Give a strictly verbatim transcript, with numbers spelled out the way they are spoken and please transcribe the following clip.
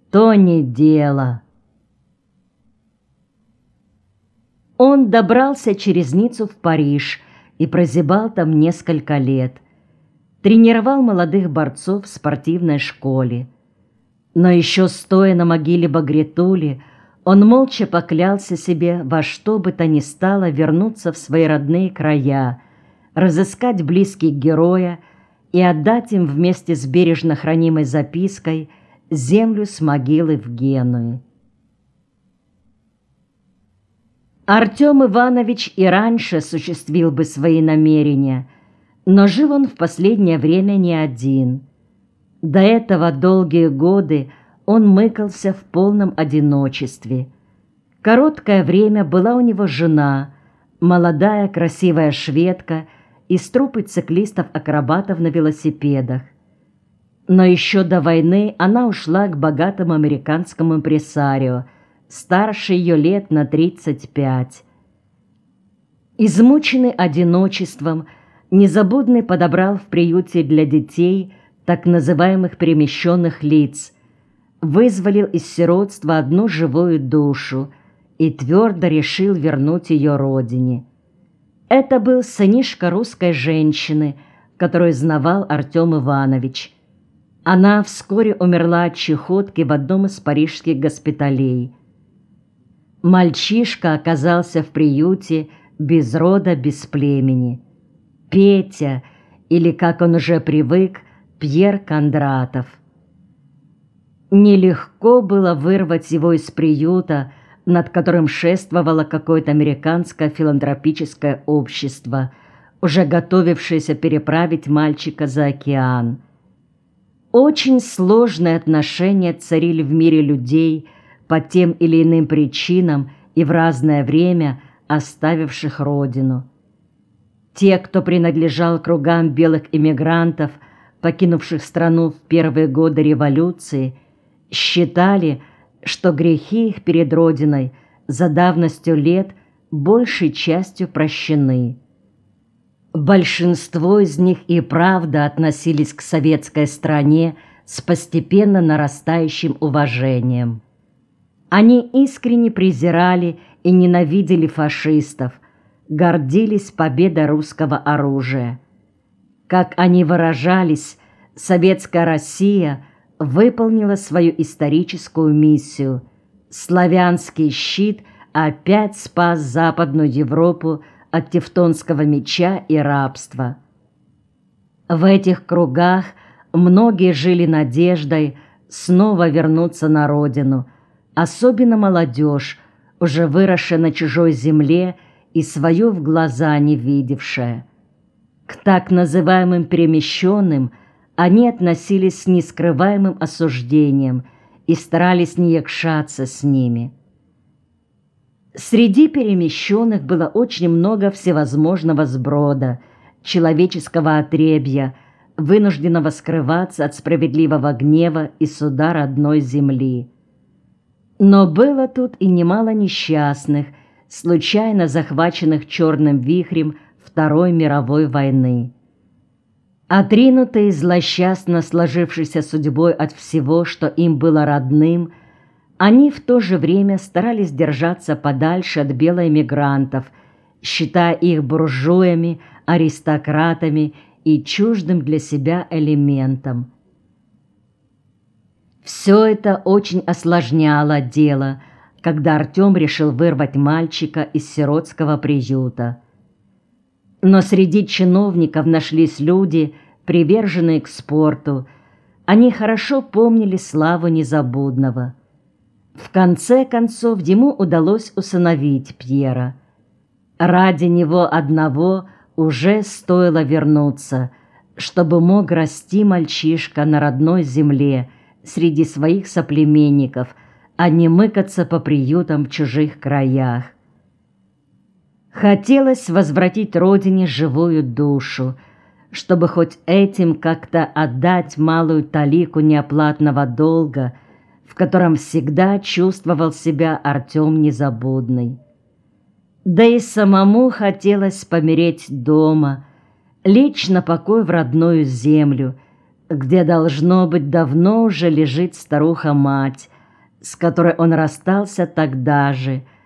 то не дело. Он добрался через Ниццу в Париж и прозябал там несколько лет. Тренировал молодых борцов в спортивной школе. Но еще стоя на могиле Багритули, он молча поклялся себе во что бы то ни стало вернуться в свои родные края, разыскать близких героя и отдать им вместе с бережно хранимой запиской землю с могилы в Генуе. Артем Иванович и раньше осуществил бы свои намерения, но жил он в последнее время не один. До этого долгие годы он мыкался в полном одиночестве. Короткое время была у него жена, молодая красивая шведка из труппы циклистов-акробатов на велосипедах. Но еще до войны она ушла к богатому американскому импресарио, старше ее лет на тридцать пять. Измученный одиночеством, Незабудный подобрал в приюте для детей так называемых перемещенных лиц, вызволил из сиротства одну живую душу и твердо решил вернуть ее родине. Это был сынишка русской женщины, которую знавал Артем Иванович. Она вскоре умерла от чехотки в одном из парижских госпиталей. Мальчишка оказался в приюте без рода, без племени. Петя, или, как он уже привык, Пьер Кондратов. Нелегко было вырвать его из приюта, над которым шествовало какое-то американское филантропическое общество, уже готовившееся переправить мальчика за океан. Очень сложные отношения царили в мире людей по тем или иным причинам и в разное время оставивших родину. Те, кто принадлежал кругам белых эмигрантов, покинувших страну в первые годы революции, считали, что грехи их перед Родиной за давностью лет большей частью прощены. Большинство из них и правда относились к советской стране с постепенно нарастающим уважением. Они искренне презирали и ненавидели фашистов, гордились победой русского оружия. Как они выражались, советская Россия выполнила свою историческую миссию. Славянский щит опять спас Западную Европу от тевтонского меча и рабства. В этих кругах многие жили надеждой снова вернуться на родину, особенно молодежь, уже выросшая на чужой земле и свою в глаза не видевшая. К так называемым перемещенным они относились с нескрываемым осуждением и старались не якшаться с ними. Среди перемещенных было очень много всевозможного сброда, человеческого отребья, вынужденного скрываться от справедливого гнева и суда родной земли. Но было тут и немало несчастных, случайно захваченных черным вихрем Второй мировой войны. Отринутые злосчастно сложившейся судьбой от всего, что им было родным, они в то же время старались держаться подальше от белоэмигрантов, считая их буржуями, аристократами и чуждым для себя элементом. Все это очень осложняло дело, когда Артем решил вырвать мальчика из сиротского приюта. Но среди чиновников нашлись люди, приверженные к спорту. Они хорошо помнили славу Незабудного. В конце концов ему удалось усыновить Пьера. Ради него одного уже стоило вернуться, чтобы мог расти мальчишка на родной земле среди своих соплеменников, а не мыкаться по приютам в чужих краях. Хотелось возвратить родине живую душу, чтобы хоть этим как-то отдать малую талику неоплатного долга, в котором всегда чувствовал себя Артем Незабудный. Да и самому хотелось помереть дома, лечь на покой в родную землю, где, должно быть, давно уже лежит старуха-мать, с которой он расстался тогда же,